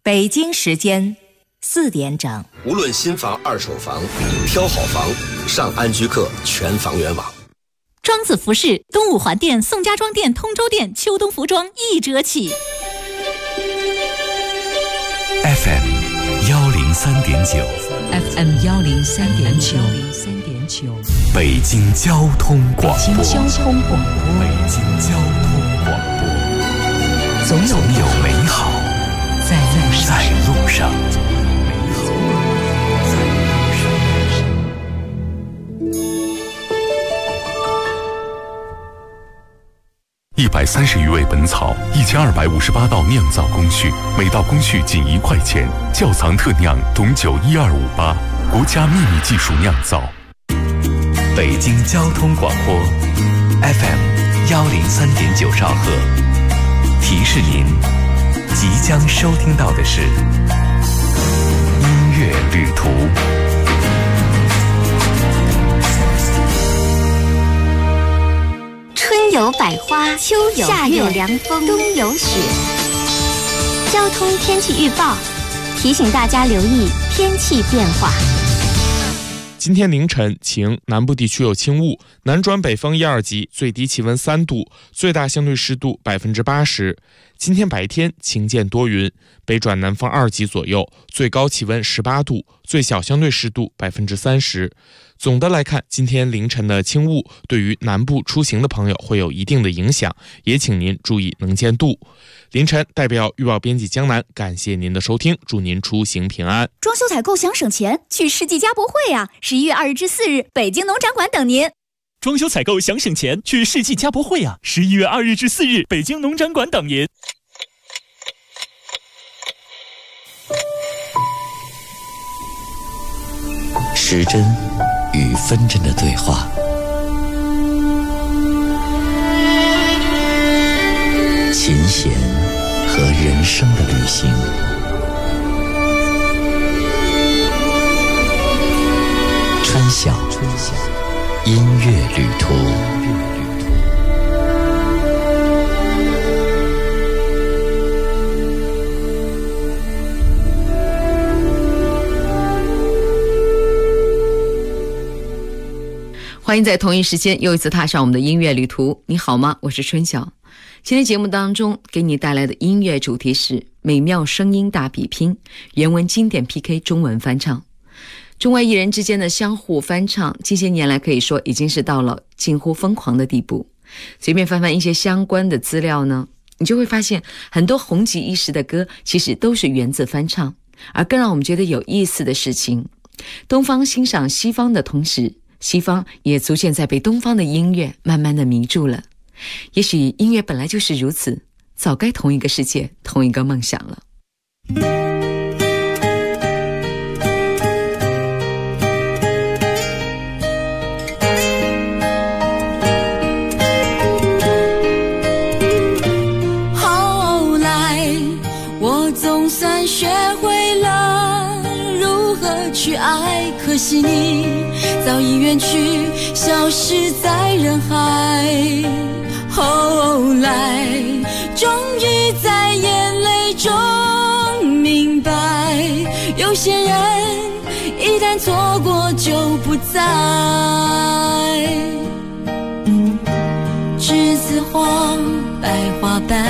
北京时间4点整。 无论新房、二手房，挑好房上安居客全房源网。 庄子服饰东五环店、宋家庄店、通州店秋冬服装1折起。 FM 103.9 FM 103.9 北京交通广播。 北京交通广播。 北京交通广播。总有美好在路上。130余味本草，1258道酿造工序，每道工序仅1块钱。窖藏特酿董酒12588，国家秘密技术酿造。北京交通广播 FM 103.9兆赫，提示您即将收听到的是音乐旅途。 春有百花，秋有夏有凉风，冬有雪。交通天气预报提醒大家留意天气变化。 今天凌晨晴，南部地区有轻雾，南转北风1、2级，最低气温3度，最大相对湿度80%。今天白天晴间多云，北转南风2级左右，最高气温18度，最小相对湿度30%。总的来看，今天凌晨的轻雾对于南部出行的朋友会有一定的影响，也请您注意能见度。凌晨代表预报编辑江南，感谢您的收听，祝您出行平安。 装修采购想省钱，去世纪家博会啊！11月2日至4日，北京农展馆等您。 装修采购想省钱，去世纪家博会啊！11月2日至4日，北京农展馆等您。 时针与分针的对话，琴弦和人生的旅行，春晓音乐旅途。 欢迎在同一时间又一次踏上我们的音乐旅途。你好吗？我是春晓。今天节目当中给你带来的音乐主题是美妙声音大比拼，原文经典 PK 中文翻唱。中外艺人之间的相互翻唱，近些年来可以说已经是到了近乎疯狂的地步。随便翻翻一些相关的资料呢，你就会发现很多红极一时的歌其实都是源自翻唱。而更让我们觉得有意思的事情，东方欣赏西方的同时，西方也逐渐在被东方的音乐慢慢的迷住了。也许音乐本来就是如此，早该同一个世界，同一个梦想了。 后来我总算学会了如何去爱，可惜你早已远去，消失在人海。后来终于在眼泪中明白，有些人一旦错过就不再。栀子花白花瓣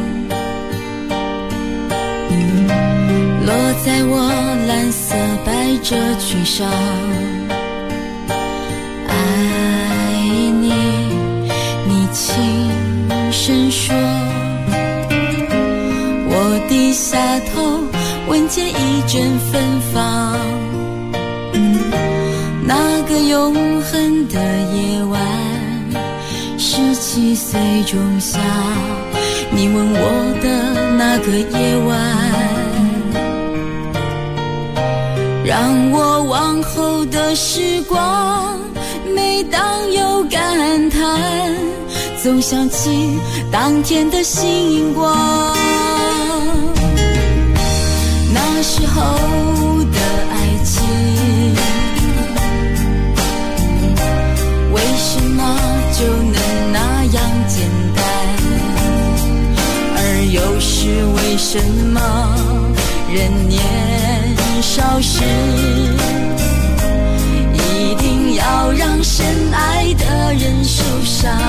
落在我蓝色百褶裙上，爱你，你轻声说，我低下头闻见一阵芬芳。那个永恒的夜晚，17岁仲夏，你吻我的那个夜晚，让我往后的时光，每当有感叹，总想起当天的星光。那时候的爱情，为什么就能那样简单？而又是为什么人年少时，一定要让深爱的人受伤。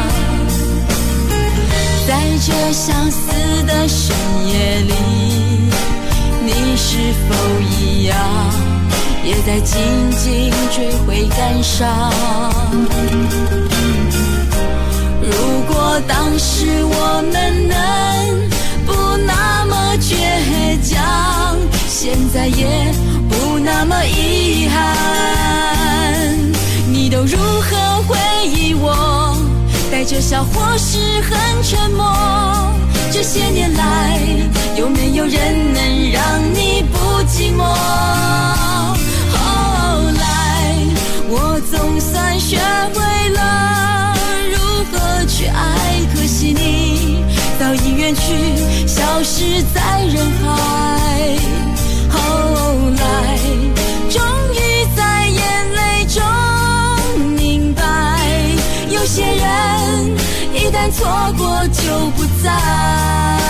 在这相思的深夜里，你是否一样也在静静追悔感伤？如果当时我们能不那么倔强，现在也不那么遗憾。你都如何回忆我？带着笑或是很沉默。这些年来，有没有人能让你不寂寞？后来，我总算学会了如何去爱，可惜你早已远去，消失在人海。后来，终于在眼泪中明白，有些人一旦错过就不再。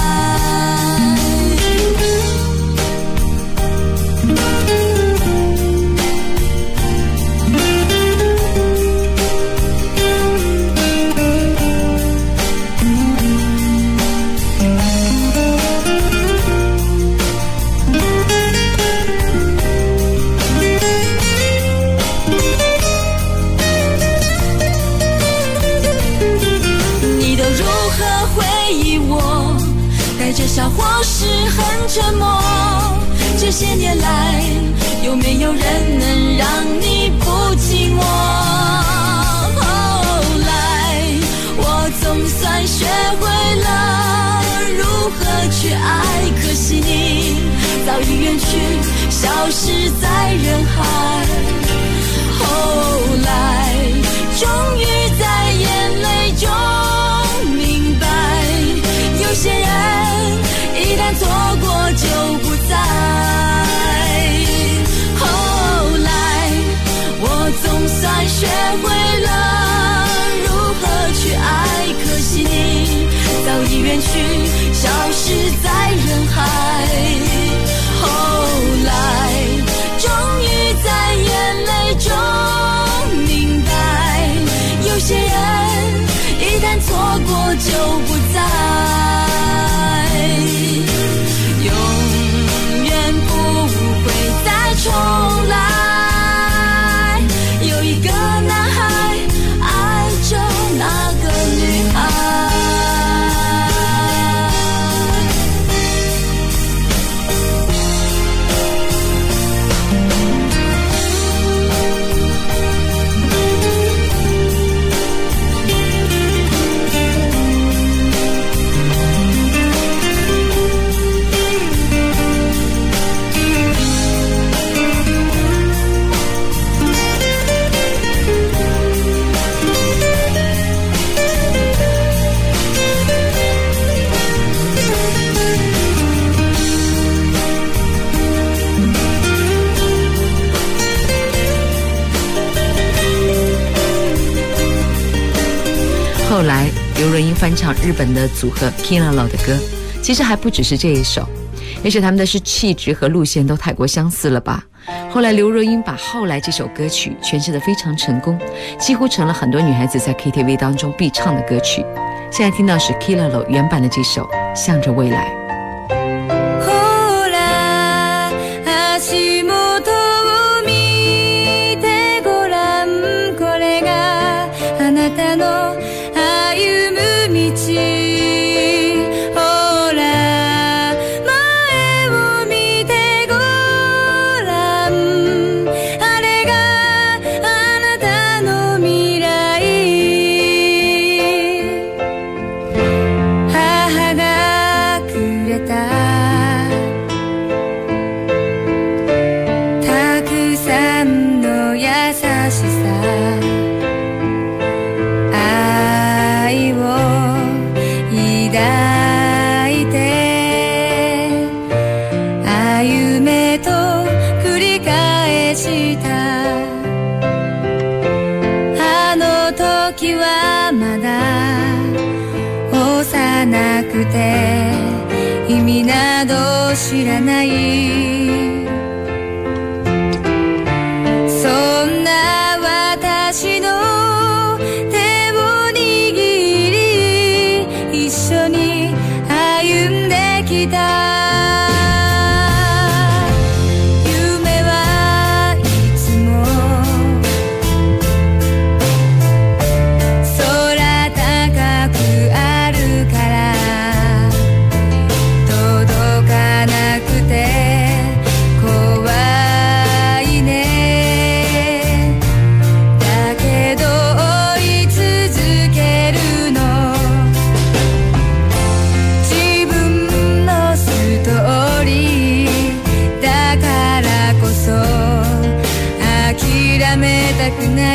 带着笑或是很沉默，这些年来有没有人能让你不寂寞？后来我总算学会了如何去爱，可惜你早已远去，消失在人海。后来终于在眼泪中明白，有些人一旦错过就不再。后来我总算学会了如何去爱，可惜你早已远去，消失在人海。后来终于在眼泪中明白，有些人一旦错过就不再，永远不会再重来。有一个男孩爱着那个女孩。 后来刘若英翻唱日本的组合 Kilolo 的歌，其实还不只是这一首，也许他们的气质和路线都太过相似了吧。后来刘若英把后来这首歌曲诠释得非常成功，几乎成了很多女孩子在 KTV 当中必唱的歌曲。现在听到是 Kilolo 原版的这首向着未来。 まだ幼くて意味など知らない。そんな私の手を握り、一緒に歩んできた。諦めたくない。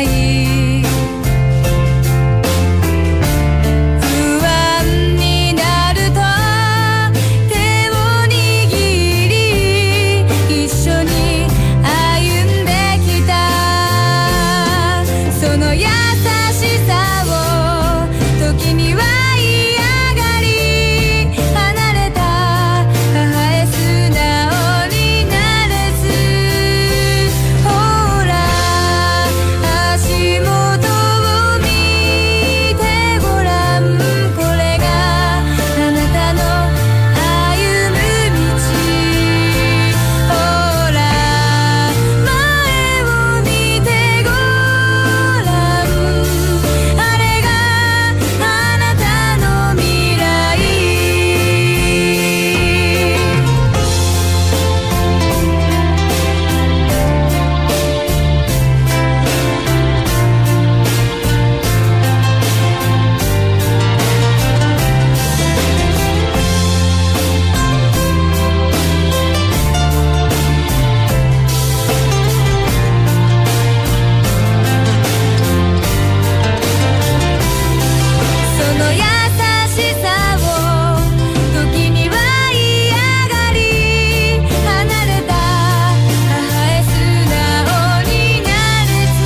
不安になると手を握り、一緒に歩んできた。その優しさを時には嫌がり、離れた母へ素直になれず、ほら足元を見てごらん、これがあなたの歩む道。ほら前を見てごらん、あれがあなたの未来。その優しさを時には嫌がり、離れた母へ素直になれず、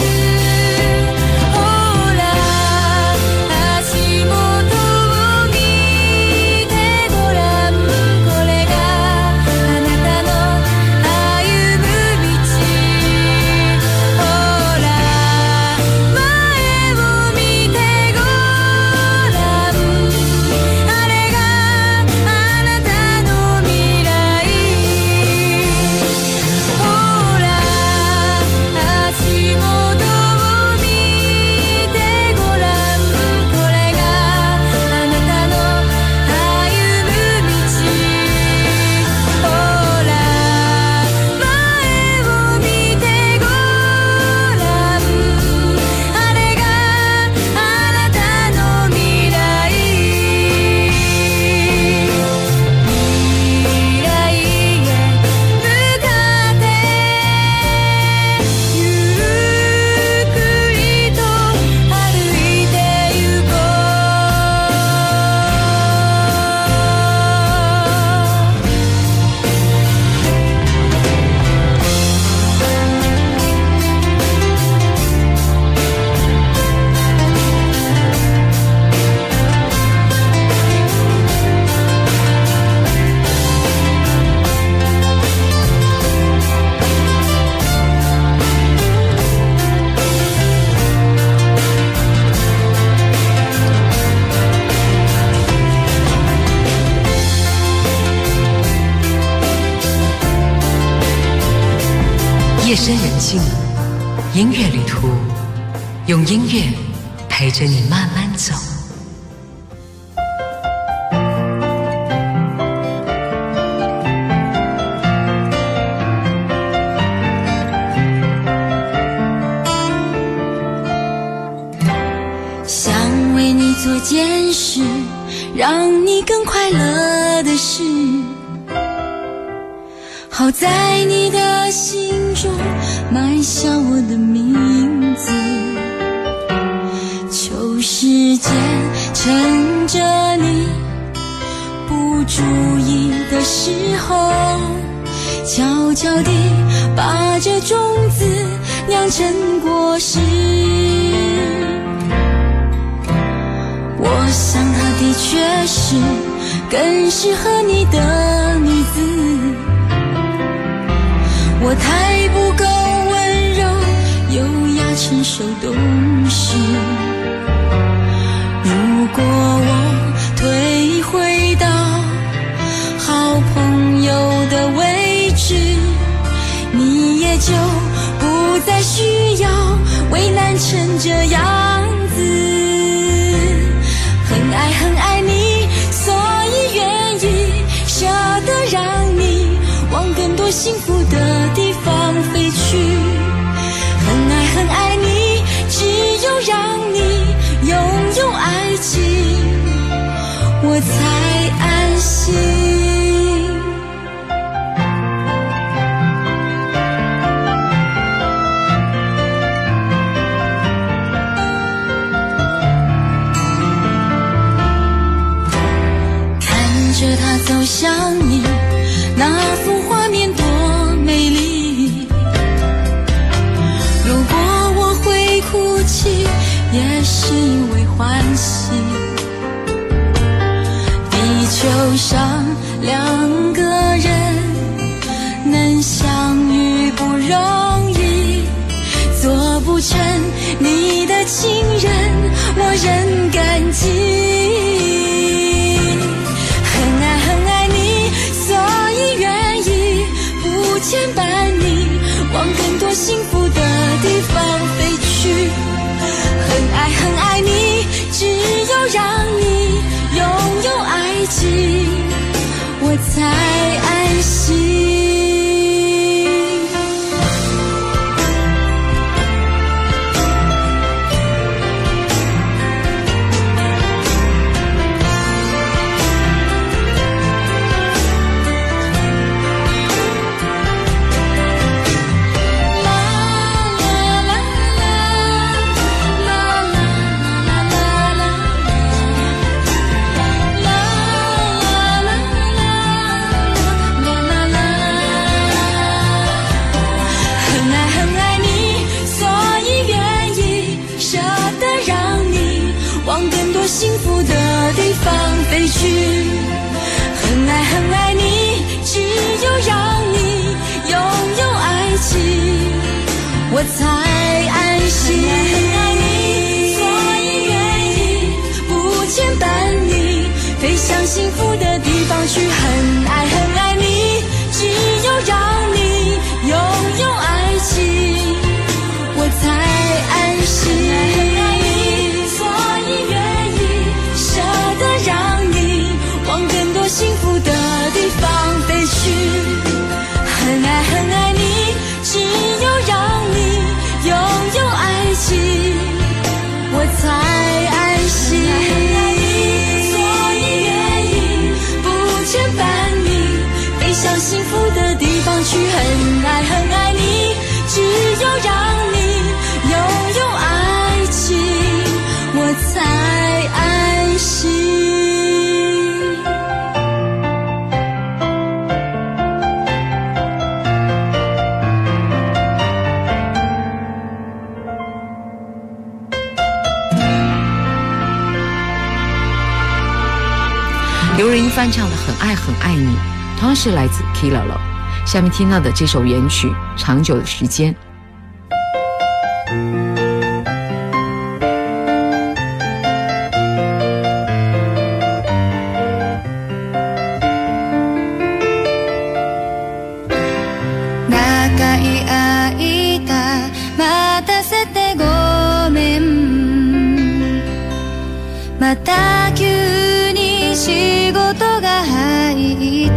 ほら足元を見てごらん、これがあなたの歩む道。ほら前を見てごらん、あれがあなたの未来。ほら足元を見てごらん、これがあなたの歩む道。ほら前を見てごらん、あれがあなたの未来。未来へ向かってゆっくりと歩いてゆこ夜深人静，音乐旅途，用音乐陪着你慢慢走。 想为你做件事，让你更快乐的事，好在你的心中埋下我的名字。求时间趁着你不注意的时候，悄悄地把这种子酿成果实。 我想她的确是更适合你的女子，我太不够温柔优雅成熟懂事，如果我退回到好朋友的位置，你也就不再需要为难成这样子。很爱很爱你，所以愿意舍得让你往更多幸福的地方飞去。很爱很爱你，只有让你拥有爱情，我才安心。他走向你，那幅画面多美丽。如果我会哭泣，也是因为欢喜。地球上两个人能相遇不容易，做不成你的情人，我仍感激。牵绊你往更多幸福的地方飞去。很爱很爱你，只有让你拥有爱情，我才安心。幸福的地方飞去。很爱很爱你，只有让你拥有爱情，我才安心。所以愿意不牵绊你飞向幸福的地方去。很爱很爱你，只有让你拥有爱情，我才安心。幸福的地方飞去。很爱很爱你，只有让你拥有爱情，我才安心。所以愿意不牵绊你飞向幸福的地方去。很爱很爱你，只有让你拥有爱情，我才安心。 刘若英翻唱的《很爱很爱你》，同样是来自 Kilolo。下面听到的这首原曲《长久的时间》。 また急に仕事が入った。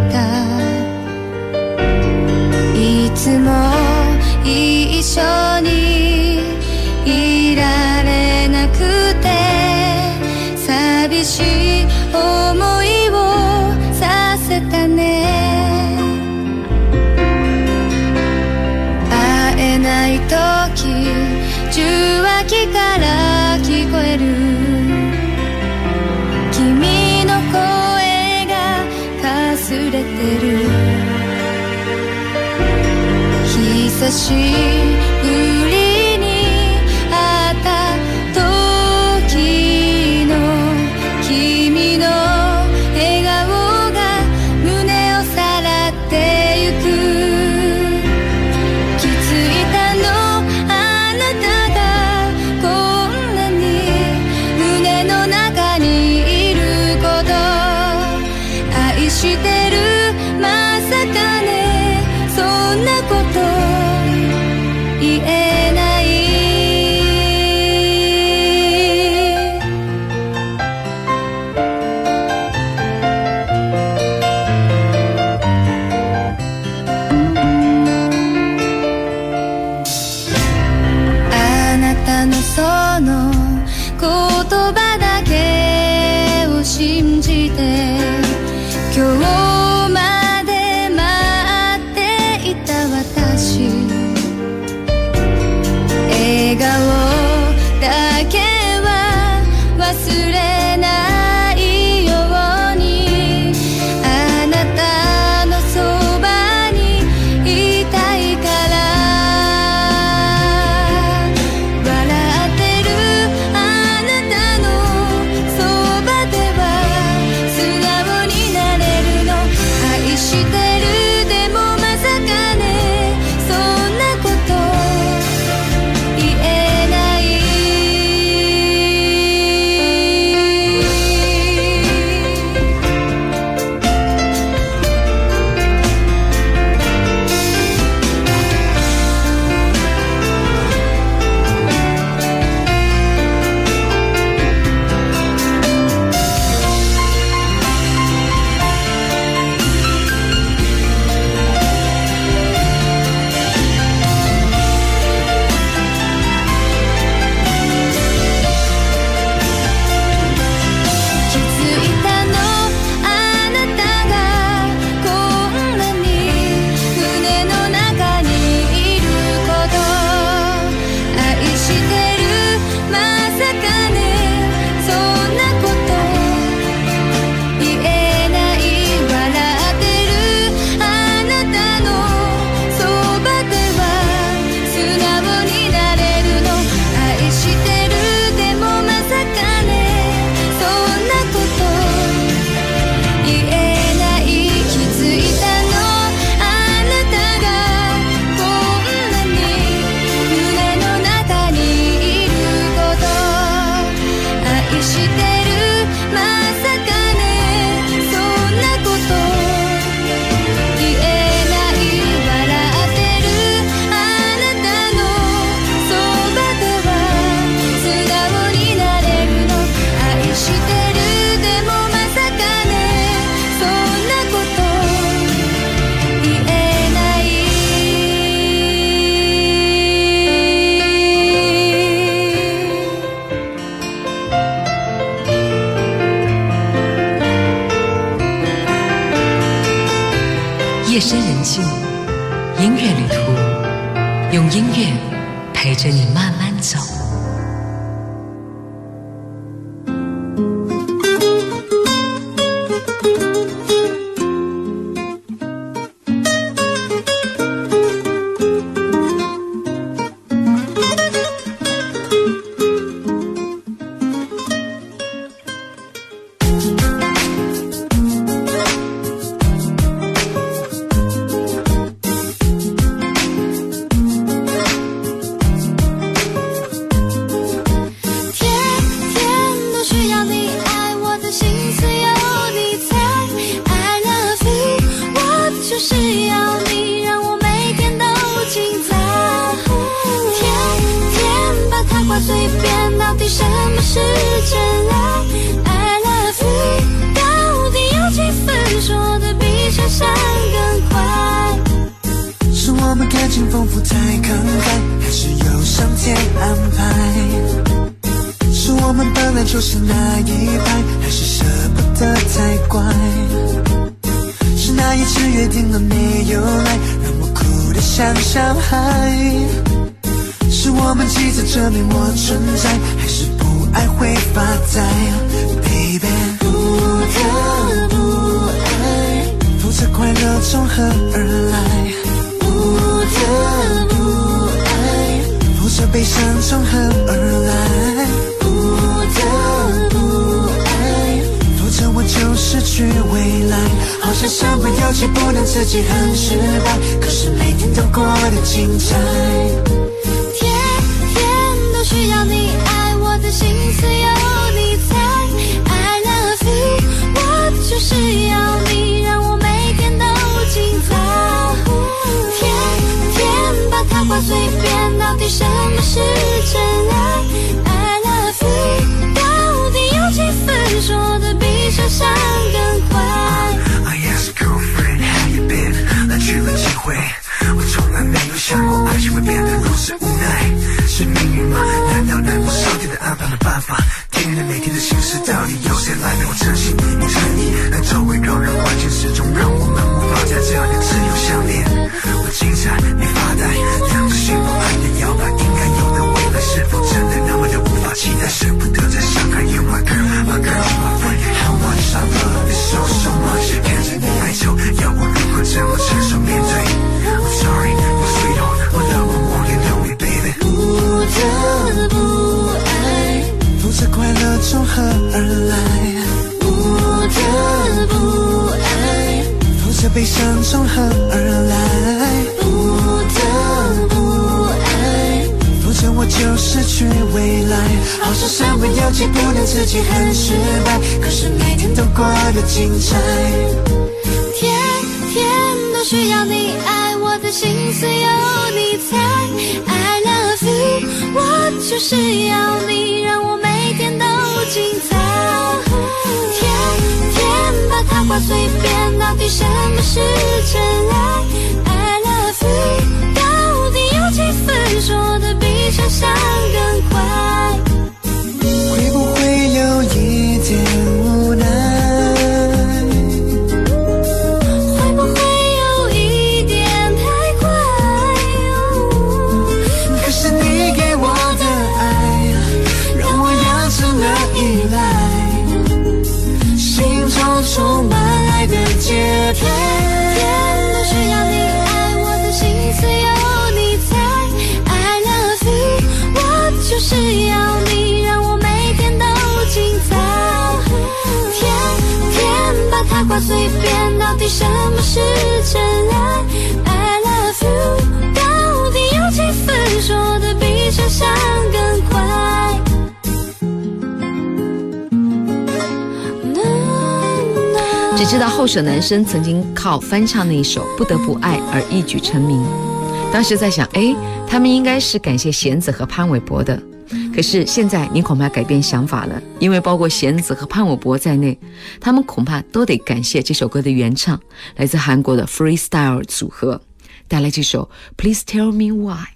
いつも一緒にいられなくて寂しい思いをさせたね。会えない時受話器から聞こえる君の声がかすれてる。久しぶりに会った時の夜深人静，音乐旅途，用音乐陪着你慢慢走。 就是那一派，还是舍不得才怪？是那一次约定了没有来，让我哭得像小孩？是我们急着证明我存在，还是不爱会发呆 ？Baby， 不得不爱，否则快乐从何而来？不得不爱，否则悲伤从何而来？我就失去未来，好像身不由己，不能自己很失败，可是每天都过得精彩。 天天都需要你爱，我的心思有你猜。I love you， 我就是要你，让我每天都精彩。天天把它挂嘴边，到底什么是真爱 ？I love you， 到底有几分说的比想象更快。 I ask girlfriend how you been， 来去了几回，我从来没有想过爱情会变得如此无奈。是命运吗？难道难过上天的安排的办法？天人每天的心事到底由谁来陪我诚心你诚意？那周围让人环境始终让我们无法在这里自由相恋。我精彩你发呆，两个心不安的摇摆，应该有的未来是否真的那么的无法期待？舍不得再伤害 You my girl my girl my friend， How much I love you so much， 看着你哀愁，要我如何这么承受面对 I'm sorry you sweetheart， 我love you more than know me baby。 不得不爱， 否则快乐从何而来？ 不得不爱， 否则悲伤从何而来？ 不得不爱， 否则我就失去未来，好像身不由己，不能自己很失败，可是每天都过得精彩。 天天都需要你爱，我的心思有你猜。I love you， 我就是要你，让我每天都精彩。天天把它挂嘴边，到底什么是真爱 ？I love you， 到底有几分说的比想象更快？ 会不会有一点无奈？ 会不会有一点太快？ 可是你给我的爱，让我养成了依赖，心中充满爱的节拍。 天都需要你爱，我的心思有你猜。I love you， 我就是要你，让我每天都精彩。天天把它挂嘴边，到底什么是真爱 ？I love you， 到底有几分说的比想象更快？ 只知道后者男生曾经靠翻唱那一首《不得不爱》而一举成名。当时在想，他们应该是感谢弦子和潘玮柏的。可是现在你恐怕改变想法了，因为包括弦子和潘玮柏在内，他们恐怕都得感谢这首歌的原唱，来自韩国的 Freestyle 组合，带来这首 Please Tell Me Why。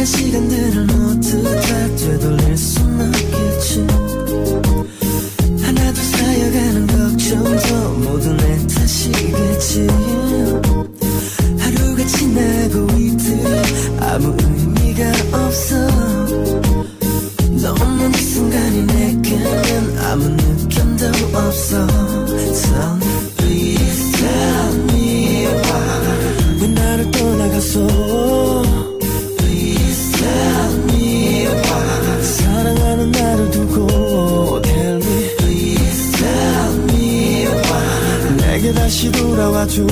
지나간 시간들을 모두 다 되돌릴 순 없겠지 하나둘 쌓여가는 걱정도 모두 내 탓이겠지 하루가 지나고 이틀 아무 의미가 없어 너 없는 이 순간이 내게는 아무 느낌도 없어 Tell me, please tell me why 왜 나를 떠나가서 Please tell me why 사랑하는 나를 두고 Tell me, please tell me why 내게 다시 돌아와줘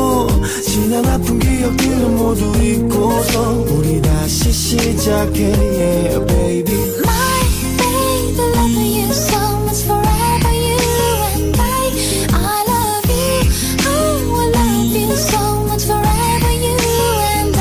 지난 아픈 기억들은 모두 잊고서 우리 다시 시작해 yeah, baby My baby, love you so much forever you and I love you Oh, I love you so much forever you and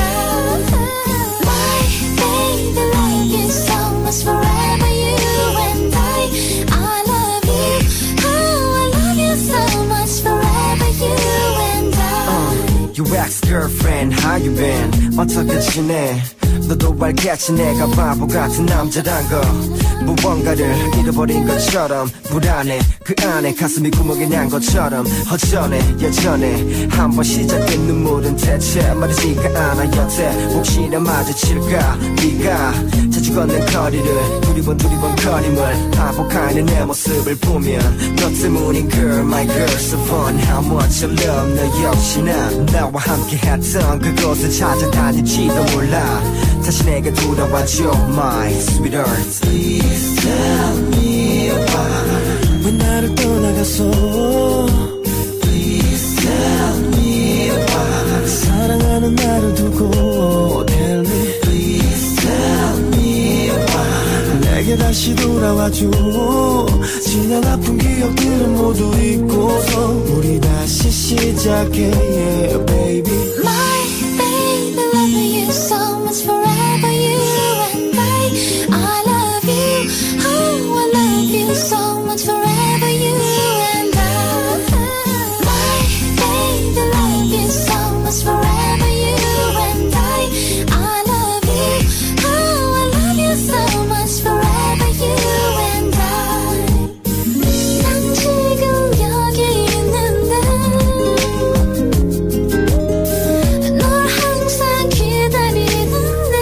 My baby, love you so much forever you and I love you Oh, I love you so much forever you and You ex-girlfriend, how you been? 어떻게 지내? 너도 알겠지 내가 바보 같은 남자란 거 무언가를 잃어버린 것처럼 불안해 그 안에 가슴이 구멍이 난 것처럼 허전해 예전에 한번 시작된 눈물은 대체 마르지가 않아 여태 혹시나 마주칠까 네가 자주 걷는 거리를 두리번 거림을 반복하는 내 모습을 보면 너 때문인 girl my girl so fun how much I love 너 역시나 나와 함께 했던 그곳을 찾아다닐지도 몰라 다시 내게 돌아와줘 my sweetheart Please tell me why 왜 나를 떠나가서 Please tell me why 사랑하는 나를 두고 Tell me Please tell me why 내게 다시 돌아와줘 지난 아픈 기억들은 모두 잊고서 우리 다시 시작해 yeah, baby My baby, love you so much forever you and I love you Oh, I love you so much forever you and My baby, love you so much forever you and I love you Oh, I love you so much forever you and 난 지금 여기 있는데 널 항상 기다리는데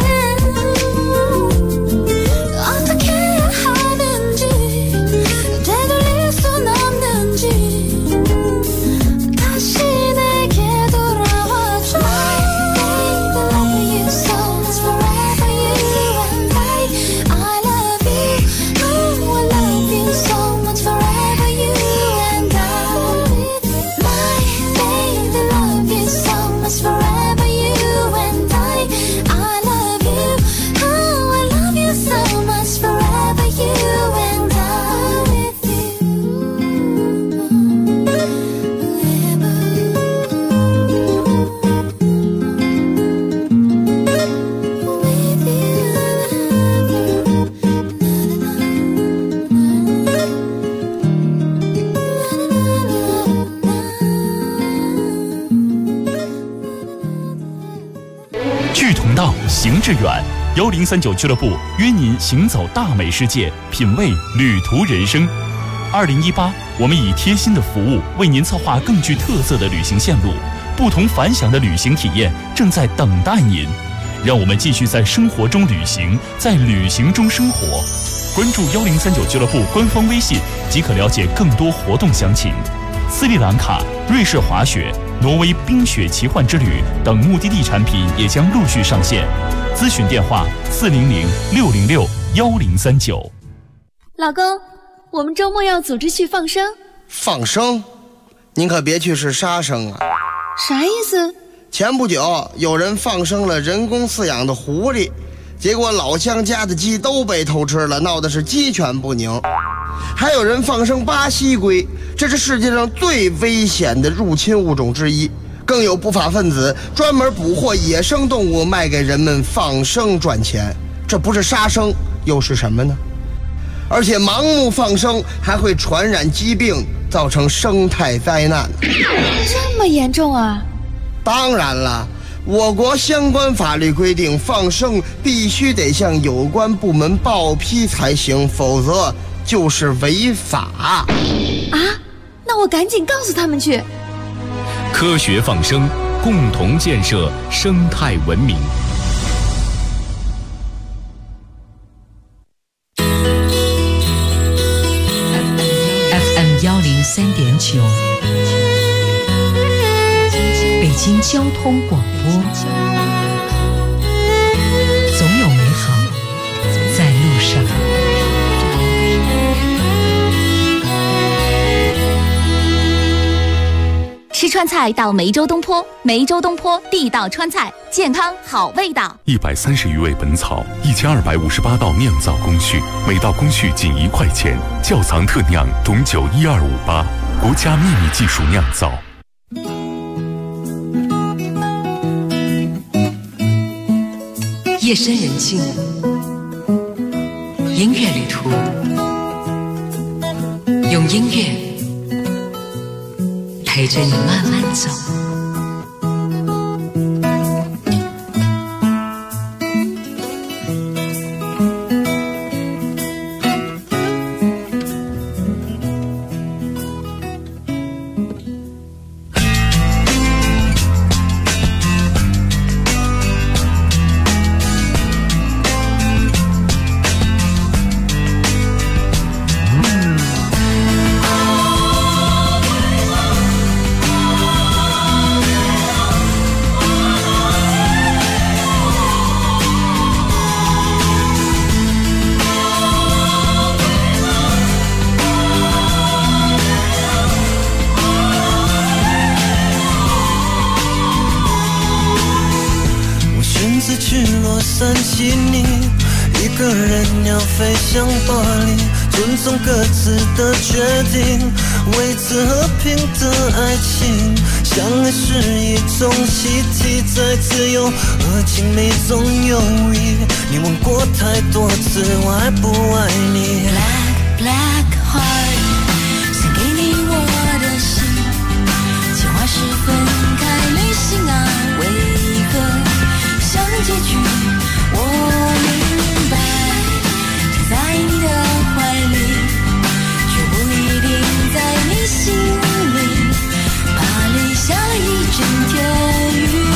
어떻게 해야 하는지 되돌릴 순 없는지 다시 내게 돌아와줘 Baby, love you so much forever you and I love you Oh, I love you so much forever you and My baby, love you so much forever you and I love you Oh, I love you so much forever you and 志同道，行致远。1039俱乐部约您行走大美世界，品味旅途人生。2018，我们以贴心的服务为您策划更具特色的旅行线路，不同凡响的旅行体验正在等待您。让我们继续在生活中旅行，在旅行中生活。关注1039俱乐部官方微信即可了解更多活动详情。斯里兰卡、瑞士滑雪、挪威冰雪奇幻之旅等目的地产品也将陆续上线。咨询电话400-606-1039。 老公，我们周末要组织去放生。 放生？您可别去是杀生啊！ 啥意思？ 前不久有人放生了人工饲养的狐狸，结果老乡家的鸡都被偷吃了，闹的是鸡犬不宁。还有人放生巴西龟，这是世界上最危险的入侵物种之一。更有不法分子专门捕获野生动物卖给人们放生赚钱，这不是杀生又是什么呢？而且盲目放生还会传染疾病，造成生态灾难。 这么严重啊？ 当然了， 我国相关法律规定，放生必须得向有关部门报批才行，否则就是违法。 啊，那我赶紧告诉他们去。 科学放生，共同建设生态文明。 FM 103.9，北京交通广播，总有美好在路上。 吃川菜到梅州东坡，梅州东坡地道川菜，健康好味道。 130余味本草，1258道酿造工序，每道工序仅1块钱。窖藏特酿董酒12588，国家秘密技术酿造。 夜深人静，音乐旅途，用音乐陪着你慢慢走。 三七你一个人要飞向巴黎，尊重各自的决定，维持和平的爱情。相爱是一种习题，在自由和亲密中游移。你问过太多次我爱不爱你。 Black Black Heart， 献给你我的心，计划是分开旅行啊，为何像结局？我明白，停在你的怀里，却不一定在你心里。巴黎下了一整天雨。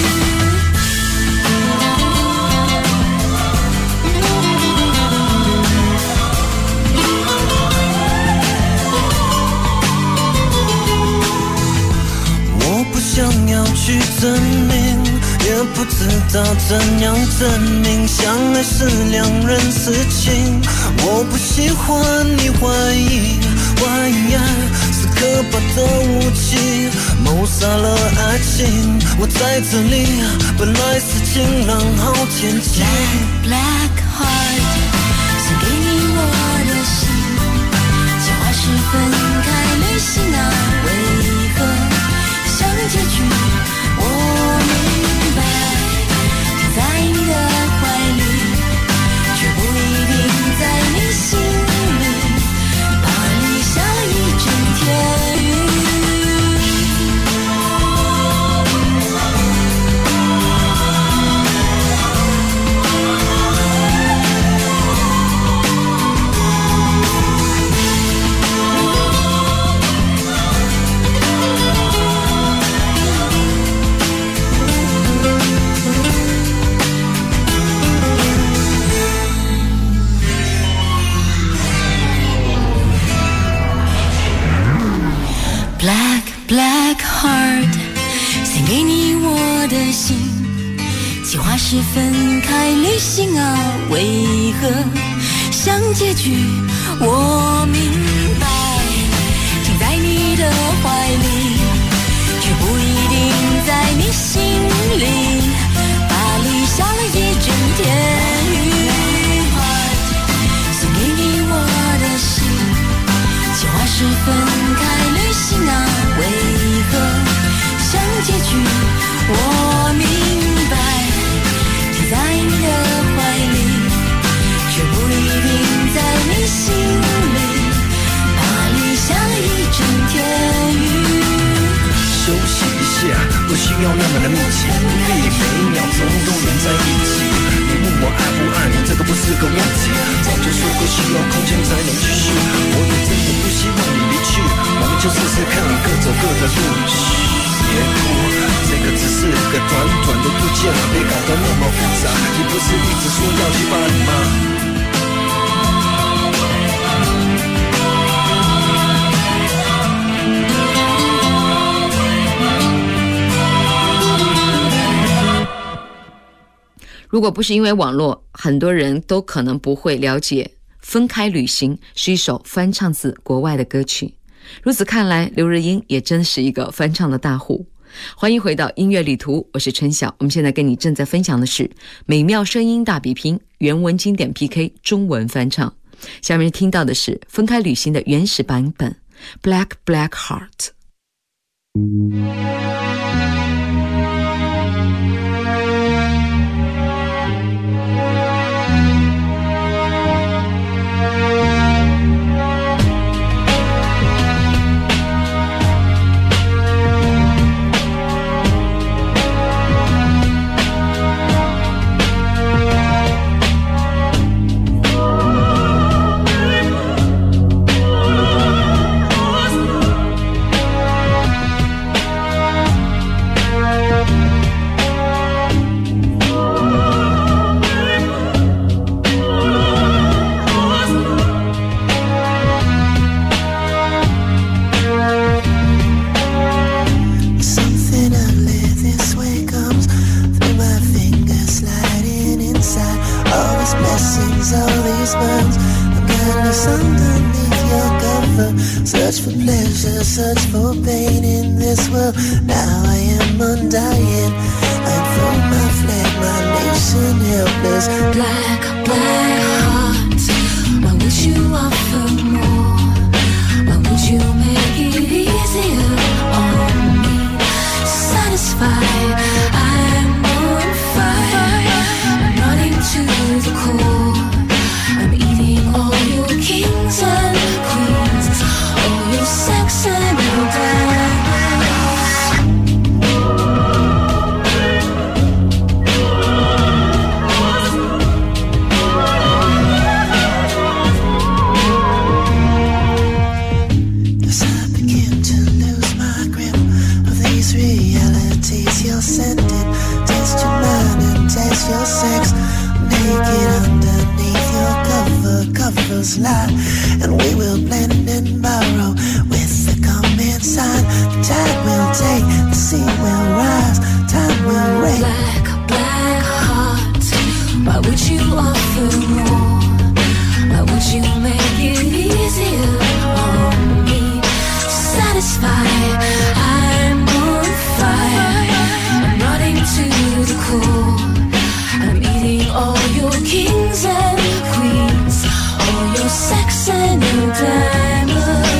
我不想要去证明，也不知道怎样证明，相爱是两人事情。我不喜欢你怀疑，怀疑爱是可怕的武器，谋杀了爱情。我在这里，本来是晴朗好天气。 Black Black Heart， 献给你我的心，计划是分开旅行啊，为何像结局？我明白。在你的怀里，却不一定在你心里。巴黎下了一整天雨。Black Black Heart， 献给你我的心，计划是分开旅行啊，为何像结局？我明白，停在你的怀里，却不一定在你心里。巴黎下了一整天雨。献给你我的心，计划是分开旅行啊，为何像结局？我明白，停在你的怀里，却不一定在你心里。巴黎下了一整天雨。 休息一下，不需要那么的密集，可以每一秒钟都连在一起。你问我爱不爱你，这个不是个问题，早就说过需要空间才能继续。我也真的不希望你离去，我们就试试看，各走各的路。别哭，这个只是个短短的遇见，别搞得那么复杂。你不是一直说要去巴黎吗？ 如果不是因为网络，很多人都可能不会了解《分开旅行》是一首翻唱自国外的歌曲。如此看来，刘若英也真是一个翻唱的大户。欢迎回到音乐旅途，我是春晓。我们现在跟你正在分享的是美妙声音大比拼原文经典 PK 中文翻唱。下面听到的是《分开旅行》的原始版本 Black Black Heart。 Search for pleasure, search for pain in this world. Now I am undying. I throw my flag, my nation helpless. Black, black heart, why would you offer more? Why would you make it easier on me? Satisfied, I'm on fire. I'm running to the core. I'm eating all your kings and queens, all your sex and your diamonds. As I begin to lose my grip of these realities you're sending, taste your mind and taste your sex. Naked underneath your covers lie, and we will blend and borrow with the comment sign. The tide will take, the sea will rise, time will rain. Black, black heart, why would you offer more? Why would you make it easier on me? Satisfied, I'm on fire. I'm running to the core. I'm eating all your kings and queens, all your sex and your diamonds.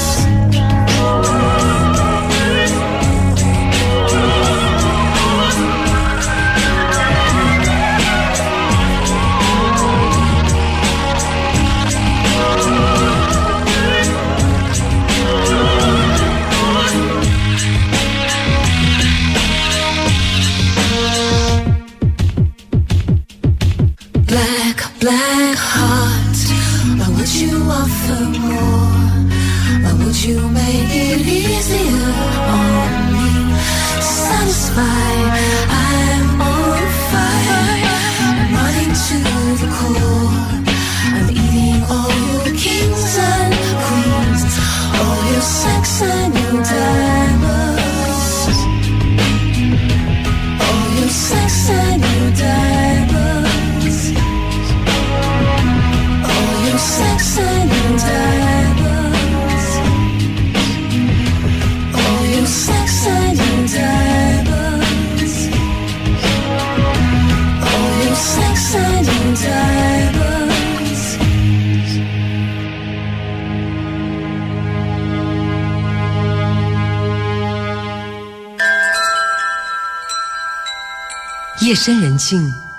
Black, black heart, why would you offer more? Why would you make it easier on me? Satisfied, I'm on fire. I'm running to the core. I'm eating all your kings and queens, all your sex and your diamonds, all your sex and your diamonds. Sex and your diamonds, all your sex and your diamonds, all your sex and your diamonds. 夜深人静，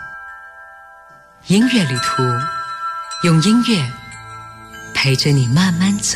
音乐旅途，用音乐陪着你慢慢走。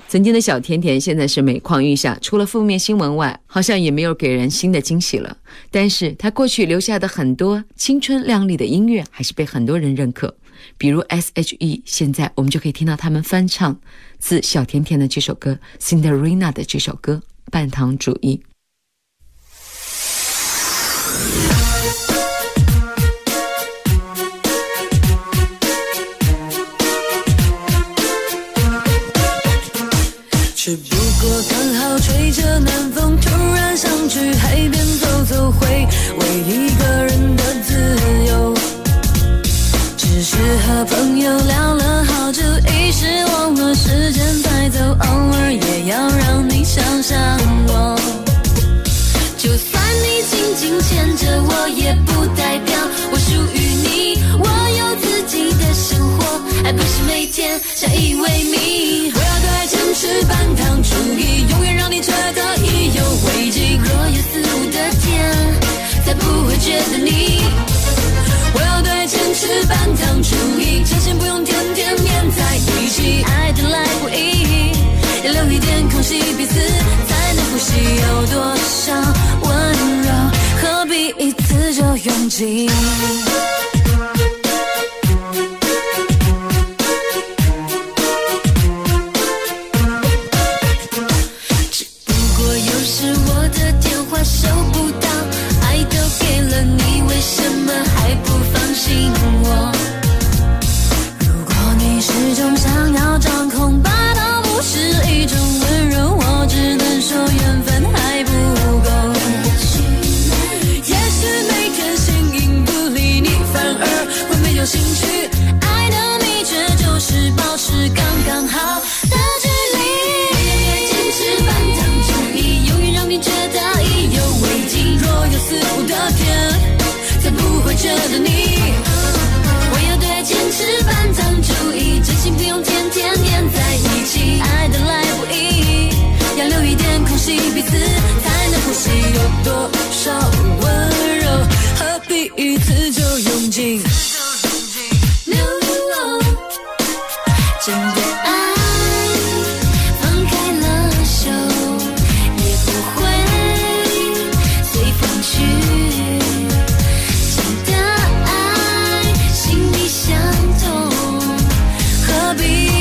曾经的小甜甜现在是每况愈下，除了负面新闻外，好像也没有给人新的惊喜了。但是他过去留下的很多青春靓丽的音乐还是被很多人认可，比如 S.H.E， 现在我们就可以听到他们翻唱自小甜甜的这首歌 Cinderella 的这首歌半糖主义。 只不过刚好吹着南风，突然想去海边走走，回味一个人的自由。只是和朋友聊了好久，一时忘了时间在走，偶尔也要让你想想我。就算你紧紧牵着我，也不代表我属于你。我有自己的生活，还不是每天相依为命。我要对爱坚持半糖主义，永远让你觉得意犹未尽。若有似无的甜，才不会觉得腻。我要对爱坚持半糖主义，真心不用天天黏在一起。爱得来不易，要留一点空隙，彼此才能呼吸。有多少温柔，何必一次就用尽？只不过有时我的电话收不到，爱都给了你，为什么还不放心我？如果你始终想要掌控，霸道不是一种温柔，我只能说缘分还不够。也许每天形影不离，你反而会没有兴趣。爱的秘诀就是保持刚刚好的距离。坚持半糖主义，永远让你觉得意犹未尽。若有似无的甜，才不会觉得腻。我要对爱坚持半糖主义，真心不用天天黏在一起。爱得来不易，要留一点空隙，彼此才能呼吸。有多少温柔，何必一次就用尽？真的爱放开了手，也不会随风去。真的爱心里相通，何必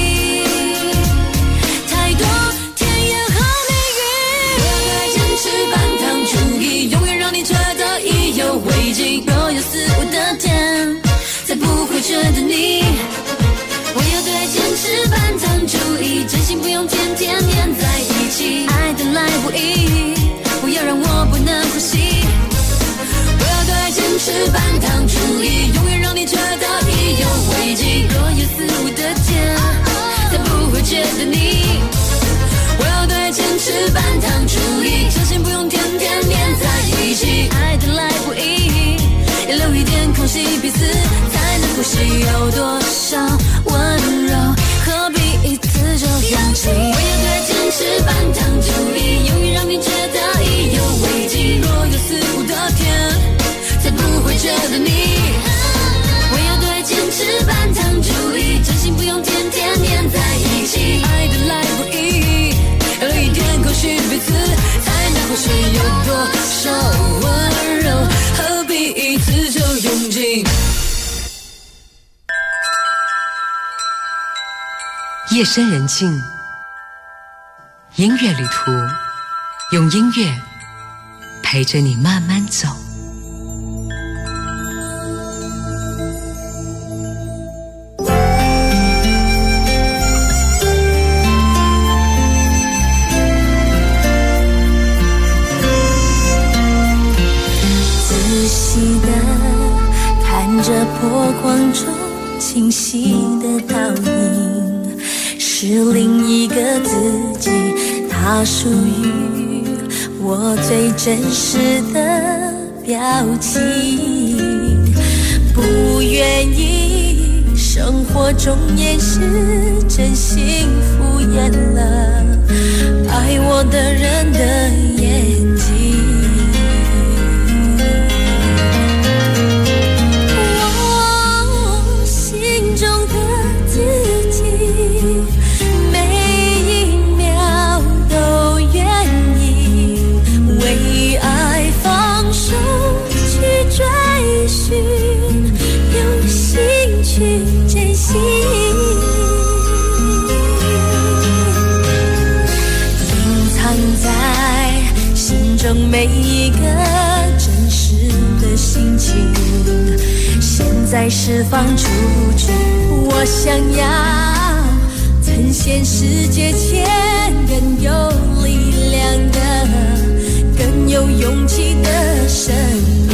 太多甜言和蜜语？我要对爱坚持半糖主义，永远让你觉得意犹未尽。若有似无的甜，才不会觉得腻。我要对爱坚持半糖主义，真心不用天天黏在一起。爱得来不易，不要让我不能呼吸。我要对爱坚持半糖主义，永远让你觉得意犹未尽。若有似无的甜，才不会觉得腻。我要对爱坚持半糖主义，真心不用天天黏在一起。爱得来不易，要留一点空隙，彼此才能呼吸。有多少温柔，何必一次就用尽？我要对爱坚持半糖主义，永远让你觉得意犹未尽。若有似无的甜，才不会觉得腻。我要对爱坚持半糖主义，真心不用天天黏在一起。爱得来不易，要留一点空隙，彼此才能呼吸。有多少温柔，何必一次就用尽？ 夜深人静，音乐旅途，用音乐陪着你慢慢走。 仔细地看着波光中清晰的倒影，是另一个自己，它属于我最真实的表情。不愿意生活中掩饰真心敷衍了爱我的人的眼睛。我心中的自己每一秒每一个真实的心情，现在释放出去。我想要呈现世界前更有力量的、更有勇气的生命。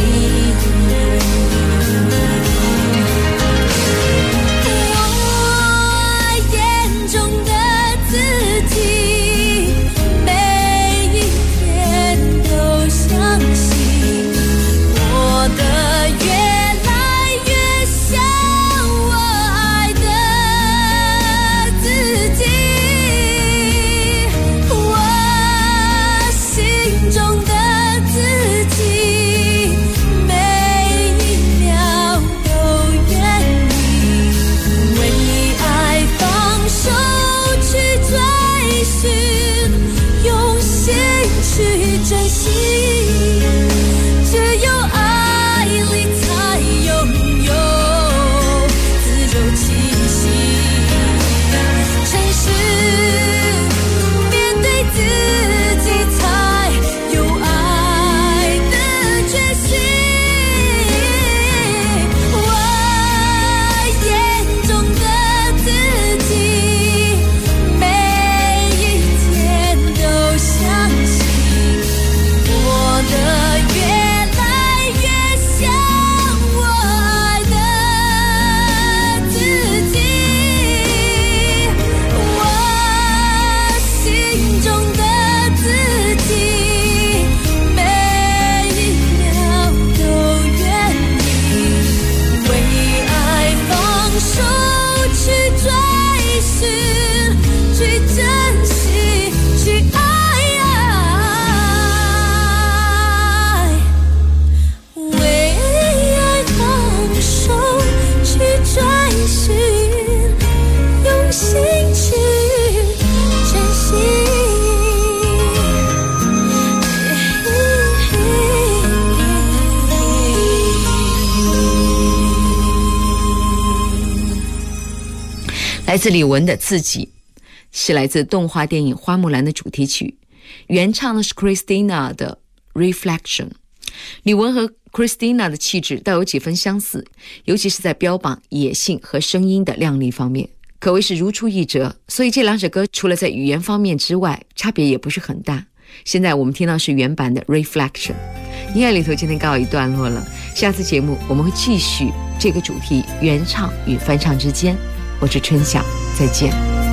来自李玟的自己，是来自动画电影《花木兰》的主题曲，原唱的是 Christina 的 Reflection。 李玟和 Christina 的气质倒有几分相似，尤其是在标榜野性和声音的亮丽方面，可谓是如出一辙。所以这两首歌除了在语言方面之外，差别也不是很大。现在我们听到是原版的 Reflection。 音乐里头今天告一段落了，下次节目我们会继续这个主题，原唱与翻唱之间。我是春晓，再见。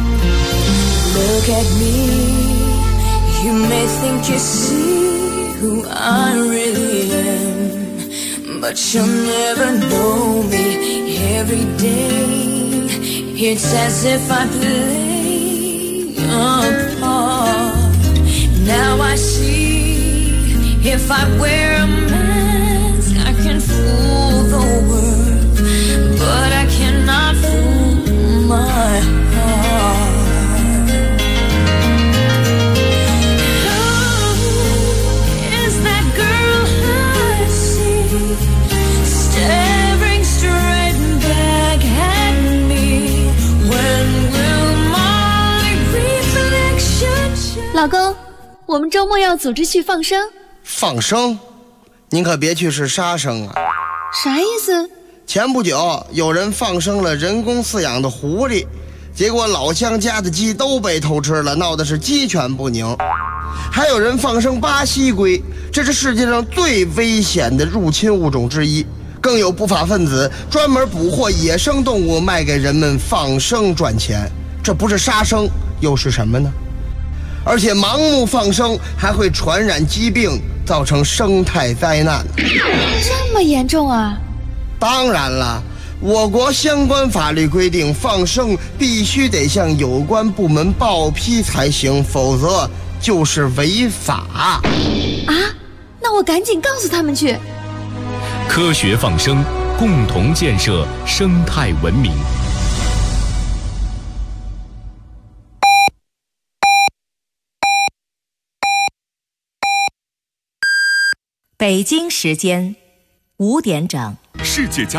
Look at me, you may think you see who I really am, but you'll never know me. Every day, it's as if I play a part. Now I see, if I wear a mask, I can fool the world, but I cannot fool my heart. Staring straight back at me. When will my reflection 老公，我们周末要组织去放生。 放生？您可别去是杀生啊！ 啥意思？ 前不久有人放生了人工饲养的狐狸，结果老乡家的鸡都被偷吃了，闹得是鸡犬不宁。还有人放生巴西龟，这是世界上最危险的入侵物种之一。更有不法分子专门捕获野生动物卖给人们放生赚钱，这不是杀生又是什么呢？而且盲目放生还会传染疾病，造成生态灾难。 这么严重啊？ 当然了，我国相关法律规定，放生必须得向有关部门报批才行，否则就是违法。 啊？那我赶紧告诉他们去。 科学放生，共同建设生态文明。 北京时间5点整， 世界家